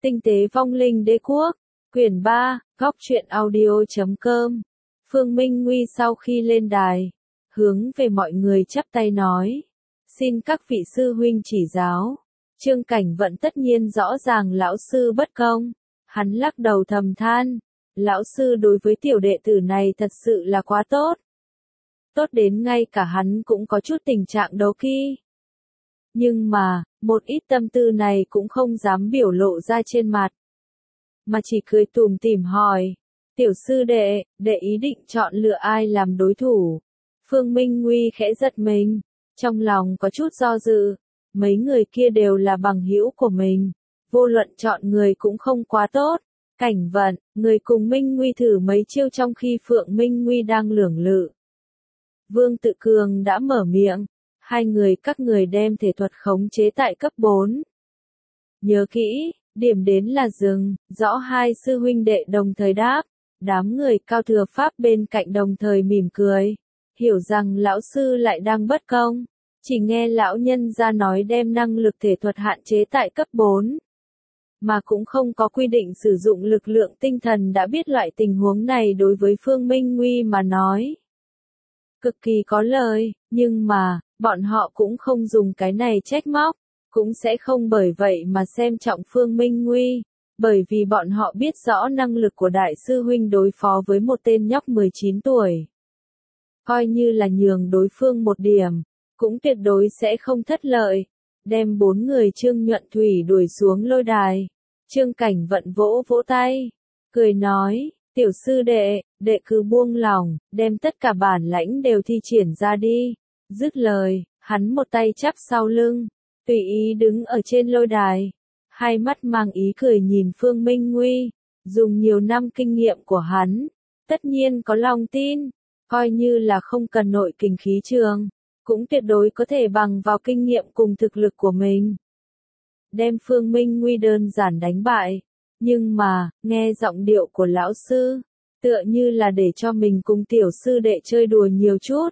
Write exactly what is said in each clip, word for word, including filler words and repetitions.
Tinh tế vong linh đế quốc, quyển ba, góc truyện audio chấm com. Phương Minh Nguy sau khi lên đài, hướng về mọi người chắp tay nói. Xin các vị sư huynh chỉ giáo. Trương Cảnh Vận tất nhiên rõ ràng lão sư bất công. Hắn lắc đầu thầm than. Lão sư đối với tiểu đệ tử này thật sự là quá tốt. Tốt đến ngay cả hắn cũng có chút tình trạng đấu kỵ. Nhưng mà, một ít tâm tư này cũng không dám biểu lộ ra trên mặt. Mà chỉ cười tủm tỉm hỏi. Tiểu sư đệ, đệ ý định chọn lựa ai làm đối thủ. Phương Minh Nguy khẽ giật mình. Trong lòng có chút do dự. Mấy người kia đều là bằng hữu của mình. Vô luận chọn người cũng không quá tốt. Cảnh Vận, người cùng Minh Nguy thử mấy chiêu trong khi Phượng Minh Nguy đang lưỡng lự. Vương Tự Cường đã mở miệng. Hai người các người đem thể thuật khống chế tại cấp bốn. Nhớ kỹ, điểm đến là dừng, rõ hai sư huynh đệ đồng thời đáp. Đám người cao thừa pháp bên cạnh đồng thời mỉm cười. Hiểu rằng lão sư lại đang bất công. Chỉ nghe lão nhân ra nói đem năng lực thể thuật hạn chế tại cấp bốn. Mà cũng không có quy định sử dụng lực lượng tinh thần đã biết loại tình huống này đối với Phương Minh Nguy mà nói. Cực kỳ có lời, nhưng mà, bọn họ cũng không dùng cái này trách móc, cũng sẽ không bởi vậy mà xem trọng Phương Minh Nguy, bởi vì bọn họ biết rõ năng lực của đại sư huynh đối phó với một tên nhóc mười chín tuổi. Coi như là nhường đối phương một điểm, cũng tuyệt đối sẽ không thất lợi, đem bốn người Trương Nhuận Thủy đuổi xuống lôi đài. Trương Cảnh Vận vỗ vỗ tay, cười nói, tiểu sư đệ, đệ cứ buông lòng, đem tất cả bản lãnh đều thi triển ra đi. Dứt lời, hắn một tay chắp sau lưng, tùy ý đứng ở trên lôi đài, hai mắt mang ý cười nhìn Phương Minh Nguy, dùng nhiều năm kinh nghiệm của hắn, tất nhiên có lòng tin, coi như là không cần nội kình khí trường, cũng tuyệt đối có thể bằng vào kinh nghiệm cùng thực lực của mình. Đem Phương Minh Nguy đơn giản đánh bại, nhưng mà, nghe giọng điệu của lão sư, tựa như là để cho mình cùng tiểu sư đệ chơi đùa nhiều chút.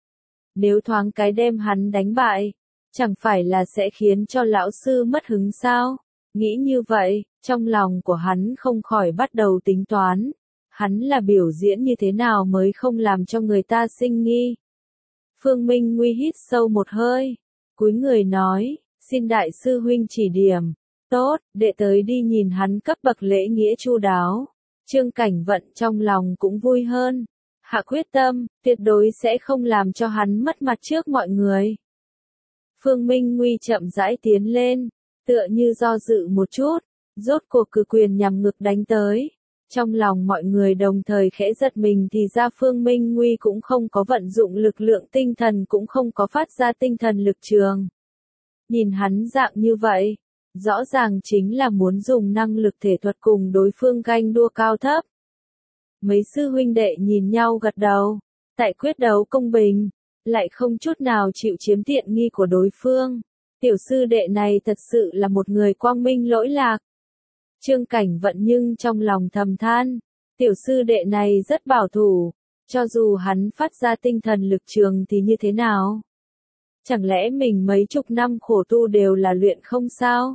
Nếu thoáng cái đem hắn đánh bại, chẳng phải là sẽ khiến cho lão sư mất hứng sao? Nghĩ như vậy, trong lòng của hắn không khỏi bắt đầu tính toán. Hắn là biểu diễn như thế nào mới không làm cho người ta sinh nghi. Phương Minh Nguy hít sâu một hơi, cúi người nói, xin đại sư huynh chỉ điểm. Tốt, đệ tới đi nhìn hắn cấp bậc lễ nghĩa chu đáo. Trương Cảnh Vận trong lòng cũng vui hơn. Hạ quyết tâm, tuyệt đối sẽ không làm cho hắn mất mặt trước mọi người. Phương Minh Nguy chậm rãi tiến lên, tựa như do dự một chút, rốt cuộc cử quyền nhằm ngực đánh tới. Trong lòng mọi người đồng thời khẽ giật mình thì ra Phương Minh Nguy cũng không có vận dụng lực lượng tinh thần cũng không có phát ra tinh thần lực trường. Nhìn hắn dạng như vậy, rõ ràng chính là muốn dùng năng lực thể thuật cùng đối phương ganh đua cao thấp. Mấy sư huynh đệ nhìn nhau gật đầu, tại quyết đấu công bình, lại không chút nào chịu chiếm tiện nghi của đối phương. Tiểu sư đệ này thật sự là một người quang minh lỗi lạc. Trương Cảnh Vận nhưng trong lòng thầm than, tiểu sư đệ này rất bảo thủ, cho dù hắn phát ra tinh thần lực trường thì như thế nào? Chẳng lẽ mình mấy chục năm khổ tu đều là luyện không sao?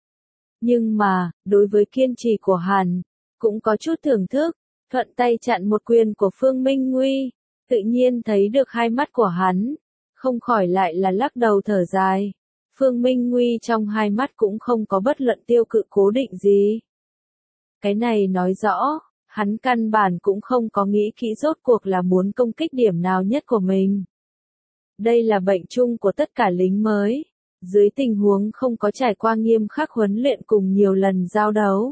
Nhưng mà, đối với kiên trì của hắn, cũng có chút thưởng thức, thuận tay chặn một quyền của Phương Minh Nguy, tự nhiên thấy được hai mắt của hắn, không khỏi lại là lắc đầu thở dài. Phương Minh Nguy trong hai mắt cũng không có bất luận tiêu cự cố định gì. Cái này nói rõ, hắn căn bản cũng không có nghĩ kỹ rốt cuộc là muốn công kích điểm nào nhất của mình. Đây là bệnh chung của tất cả lính mới, dưới tình huống không có trải qua nghiêm khắc huấn luyện cùng nhiều lần giao đấu.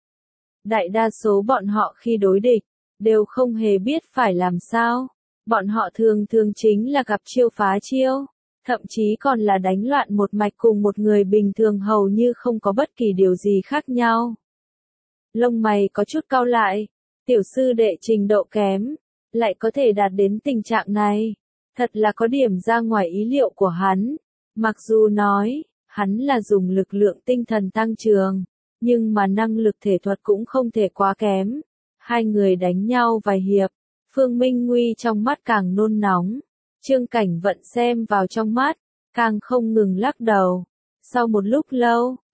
Đại đa số bọn họ khi đối địch, đều không hề biết phải làm sao. Bọn họ thường thường chính là gặp chiêu phá chiêu, thậm chí còn là đánh loạn một mạch cùng một người bình thường hầu như không có bất kỳ điều gì khác nhau. Lông mày có chút cau lại, tiểu sư đệ trình độ kém, lại có thể đạt đến tình trạng này. Thật là có điểm ra ngoài ý liệu của hắn. Mặc dù nói, hắn là dùng lực lượng tinh thần tăng trường, nhưng mà năng lực thể thuật cũng không thể quá kém. Hai người đánh nhau vài hiệp, Phương Minh Nguy trong mắt càng nôn nóng. Trương Cảnh Vận xem vào trong mắt, càng không ngừng lắc đầu. Sau một lúc lâu,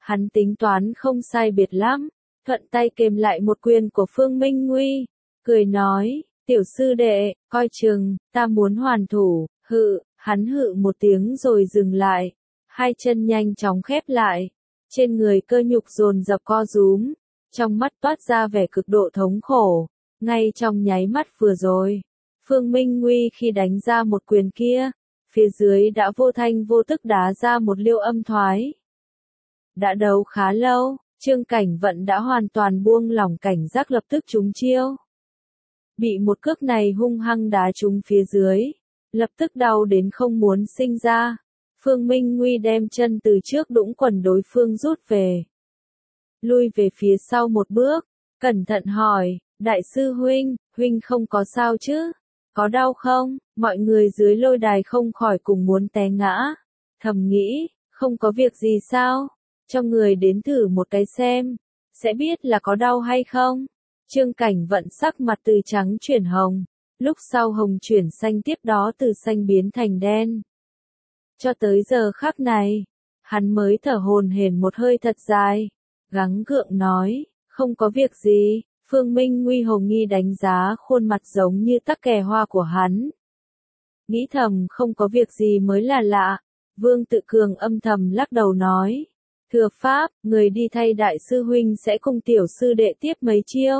Hắn tính toán không sai biệt lắm, thuận tay kèm lại một quyền của Phương Minh Nguy, cười nói, tiểu sư đệ, coi chừng, ta muốn hoàn thủ, hự, hắn hự một tiếng rồi dừng lại, hai chân nhanh chóng khép lại, trên người cơ nhục dồn dập co rúm, trong mắt toát ra vẻ cực độ thống khổ, ngay trong nháy mắt vừa rồi, Phương Minh Nguy khi đánh ra một quyền kia, phía dưới đã vô thanh vô tức đá ra một liêu âm thoái. Đã đấu khá lâu, Trương Cảnh Vận đã hoàn toàn buông lỏng cảnh giác lập tức trúng chiêu. Bị một cước này hung hăng đá trúng phía dưới, lập tức đau đến không muốn sinh ra. Phương Minh Nguy đem chân từ trước đũng quần đối phương rút về. Lui về phía sau một bước, cẩn thận hỏi, đại sư huynh, huynh không có sao chứ? Có đau không? Mọi người dưới lôi đài không khỏi cùng muốn té ngã. Thầm nghĩ, không có việc gì sao? Cho người đến thử một cái xem, sẽ biết là có đau hay không. Trương Cảnh Vận sắc mặt từ trắng chuyển hồng, lúc sau hồng chuyển xanh, tiếp đó từ xanh biến thành đen. Cho tới giờ khắc này, hắn mới thở hổn hển một hơi thật dài, gắng gượng nói, không có việc gì. Phương Minh Nguy hồ nghi đánh giá khuôn mặt giống như tắc kè hoa của hắn. Nghĩ thầm không có việc gì mới là lạ, Vương Tự Cường âm thầm lắc đầu nói, thừa pháp, người đi thay đại sư huynh sẽ cùng tiểu sư đệ tiếp mấy chiêu.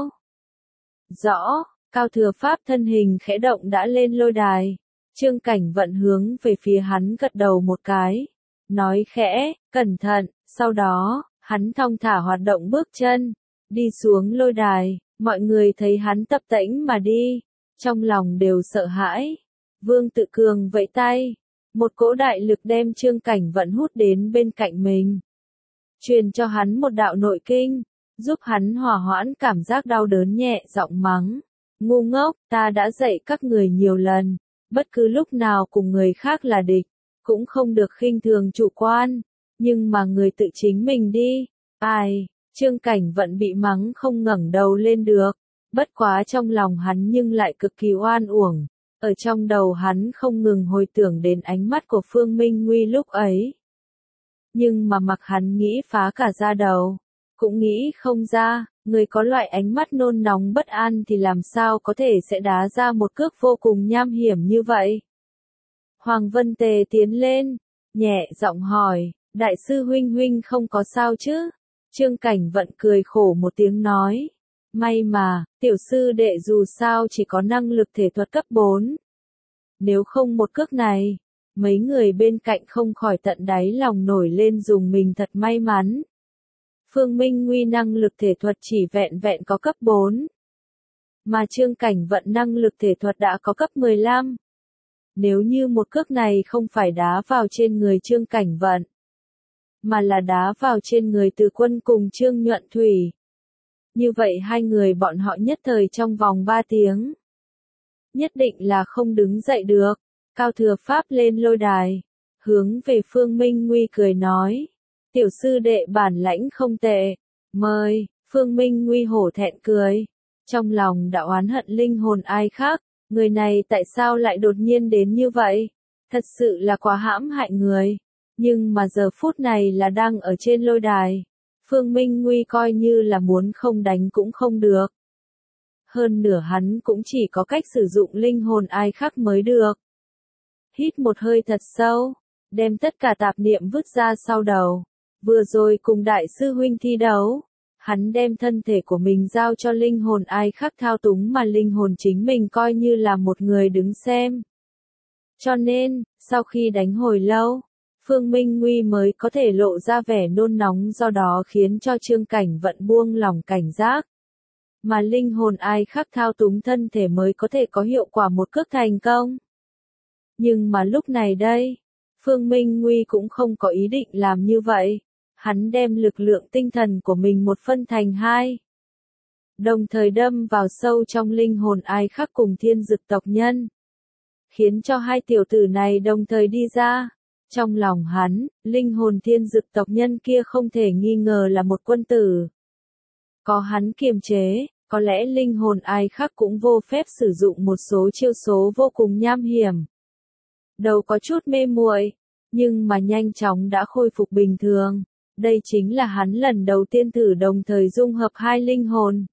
Rõ, Cao Thừa Pháp thân hình khẽ động đã lên lôi đài, Trương Cảnh Vận hướng về phía hắn gật đầu một cái, nói khẽ, cẩn thận, sau đó, hắn thong thả hoạt động bước chân, đi xuống lôi đài, mọi người thấy hắn tập tễnh mà đi, trong lòng đều sợ hãi. Vương Tự Cường vẫy tay, một cỗ đại lực đem Trương Cảnh Vận hút đến bên cạnh mình, truyền cho hắn một đạo nội kinh, giúp hắn hòa hoãn cảm giác đau đớn, nhẹ giọng mắng, ngu ngốc, ta đã dạy các người nhiều lần, bất cứ lúc nào cùng người khác là địch, cũng không được khinh thường chủ quan, nhưng mà người tự chính mình đi. Ai? Trương Cảnh Vận bị mắng không ngẩng đầu lên được, bất quá trong lòng hắn nhưng lại cực kỳ oan uổng, ở trong đầu hắn không ngừng hồi tưởng đến ánh mắt của Phương Minh Nguy lúc ấy. Nhưng mà mặc hắn nghĩ phá cả da đầu, cũng nghĩ không ra, người có loại ánh mắt nôn nóng bất an thì làm sao có thể sẽ đá ra một cước vô cùng nham hiểm như vậy. Hoàng Vân Tề tiến lên, nhẹ giọng hỏi, đại sư huynh huynh không có sao chứ? Trương Cảnh Vận cười khổ một tiếng nói, may mà, tiểu sư đệ dù sao chỉ có năng lực thể thuật cấp bốn. Nếu không một cước này, mấy người bên cạnh không khỏi tận đáy lòng nổi lên dùng mình thật may mắn. Phương Minh Nguy năng lực thể thuật chỉ vẹn vẹn có cấp bốn. Mà Trương Cảnh Vận năng lực thể thuật đã có cấp mười lăm. Nếu như một cước này không phải đá vào trên người Trương Cảnh Vận, mà là đá vào trên người Từ Quân cùng Trương Nhuận Thủy, như vậy hai người bọn họ nhất thời trong vòng ba tiếng, nhất định là không đứng dậy được. Cao Thừa Pháp lên lôi đài, hướng về Phương Minh Nguy cười nói, tiểu sư đệ bản lãnh không tệ, mời. Phương Minh Nguy hổ thẹn cười, trong lòng đã oán hận linh hồn ai khác, người này tại sao lại đột nhiên đến như vậy, thật sự là quá hãm hại người. Nhưng mà giờ phút này là đang ở trên lôi đài, Phương Minh Nguy coi như là muốn không đánh cũng không được. Hơn nửa hắn cũng chỉ có cách sử dụng linh hồn ai khác mới được. Hít một hơi thật sâu, đem tất cả tạp niệm vứt ra sau đầu. Vừa rồi cùng đại sư huynh thi đấu, hắn đem thân thể của mình giao cho linh hồn ai khác thao túng, mà linh hồn chính mình coi như là một người đứng xem. Cho nên, sau khi đánh hồi lâu, Phương Minh Nguy mới có thể lộ ra vẻ nôn nóng, do đó khiến cho Trương Cảnh Vận buông lỏng cảnh giác. Mà linh hồn ai khác thao túng thân thể mới có thể có hiệu quả một cước thành công. Nhưng mà lúc này đây, Phương Minh Nguy cũng không có ý định làm như vậy. Hắn đem lực lượng tinh thần của mình một phân thành hai, đồng thời đâm vào sâu trong linh hồn ai khác cùng thiên dực tộc nhân, khiến cho hai tiểu tử này đồng thời đi ra. Trong lòng hắn, linh hồn thiên dực tộc nhân kia không thể nghi ngờ là một quân tử. Có hắn kiềm chế, có lẽ linh hồn ai khác cũng vô phép sử dụng một số chiêu số vô cùng nham hiểm. Đầu có chút mê muội, nhưng mà nhanh chóng đã khôi phục bình thường. Đây chính là hắn lần đầu tiên thử đồng thời dung hợp hai linh hồn.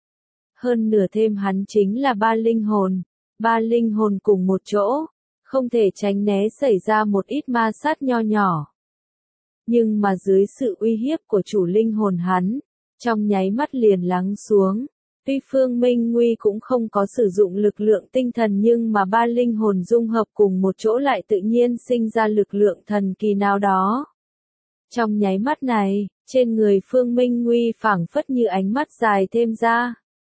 Hơn nửa thêm hắn chính là ba linh hồn. Ba linh hồn cùng một chỗ, không thể tránh né xảy ra một ít ma sát nho nhỏ. Nhưng mà dưới sự uy hiếp của chủ linh hồn hắn, trong nháy mắt liền lắng xuống. Tuy Phương Minh Nguy cũng không có sử dụng lực lượng tinh thần nhưng mà ba linh hồn dung hợp cùng một chỗ lại tự nhiên sinh ra lực lượng thần kỳ nào đó. Trong nháy mắt này, trên người Phương Minh Nguy phảng phất như ánh mắt dài thêm ra.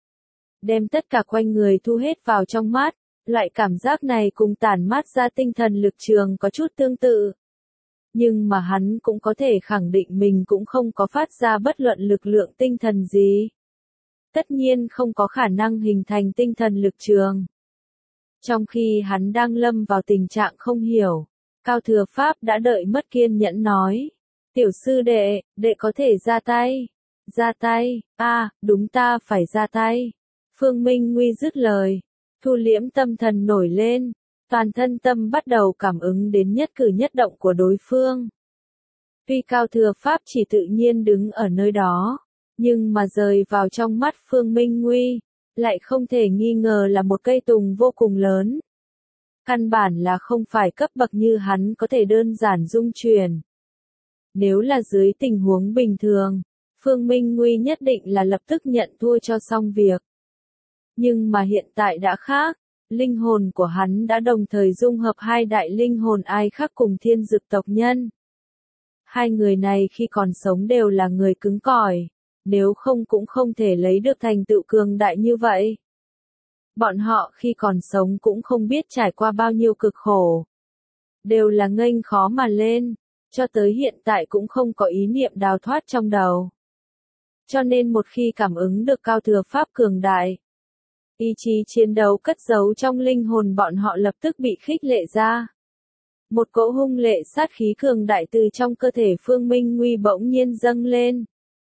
Đem tất cả quanh người thu hết vào trong mắt, loại cảm giác này cùng tản mát ra tinh thần lực trường có chút tương tự. Nhưng mà hắn cũng có thể khẳng định mình cũng không có phát ra bất luận lực lượng tinh thần gì. Tất nhiên không có khả năng hình thành tinh thần lực trường. Trong khi hắn đang lâm vào tình trạng không hiểu, Cao Thừa Pháp đã đợi mất kiên nhẫn nói. Tiểu sư đệ, đệ có thể ra tay. Ra tay, a à, đúng ta phải ra tay. Phương Minh Nguy dứt lời. Thu liễm tâm thần nổi lên. Toàn thân tâm bắt đầu cảm ứng đến nhất cử nhất động của đối phương. Tuy Cao Thừa Pháp chỉ tự nhiên đứng ở nơi đó, nhưng mà rời vào trong mắt Phương Minh Nguy, lại không thể nghi ngờ là một cây tùng vô cùng lớn. Căn bản là không phải cấp bậc như hắn có thể đơn giản dung chuyển. Nếu là dưới tình huống bình thường, Phương Minh Nguy nhất định là lập tức nhận thua cho xong việc. Nhưng mà hiện tại đã khác, linh hồn của hắn đã đồng thời dung hợp hai đại linh hồn Ai Khắc cùng Thiên Dực tộc nhân. Hai người này khi còn sống đều là người cứng cỏi, nếu không cũng không thể lấy được thành tựu cường đại như vậy. Bọn họ khi còn sống cũng không biết trải qua bao nhiêu cực khổ. Đều là nghênh khó mà lên, cho tới hiện tại cũng không có ý niệm đào thoát trong đầu. Cho nên một khi cảm ứng được Cao Thừa Pháp cường đại, ý chí chiến đấu cất giấu trong linh hồn bọn họ lập tức bị khích lệ ra. Một cỗ hung lệ sát khí cường đại từ trong cơ thể Phương Minh Nguy bỗng nhiên dâng lên.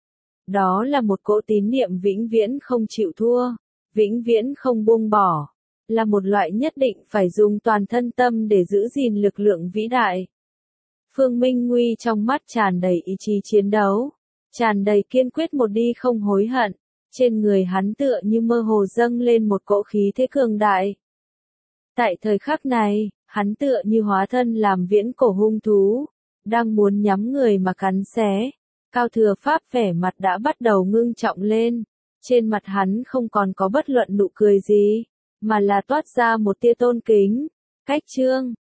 Đó là một cỗ tín niệm vĩnh viễn không chịu thua, vĩnh viễn không buông bỏ, là một loại nhất định phải dùng toàn thân tâm để giữ gìn lực lượng vĩ đại. Phương Minh Nguy trong mắt tràn đầy ý chí chiến đấu, tràn đầy kiên quyết một đi không hối hận, trên người hắn tựa như mơ hồ dâng lên một cỗ khí thế cường đại. Tại thời khắc này, hắn tựa như hóa thân làm viễn cổ hung thú, đang muốn nhắm người mà cắn xé. Cao Thừa Pháp vẻ mặt đã bắt đầu ngưng trọng lên, trên mặt hắn không còn có bất luận nụ cười gì, mà là toát ra một tia tôn kính. Cách chương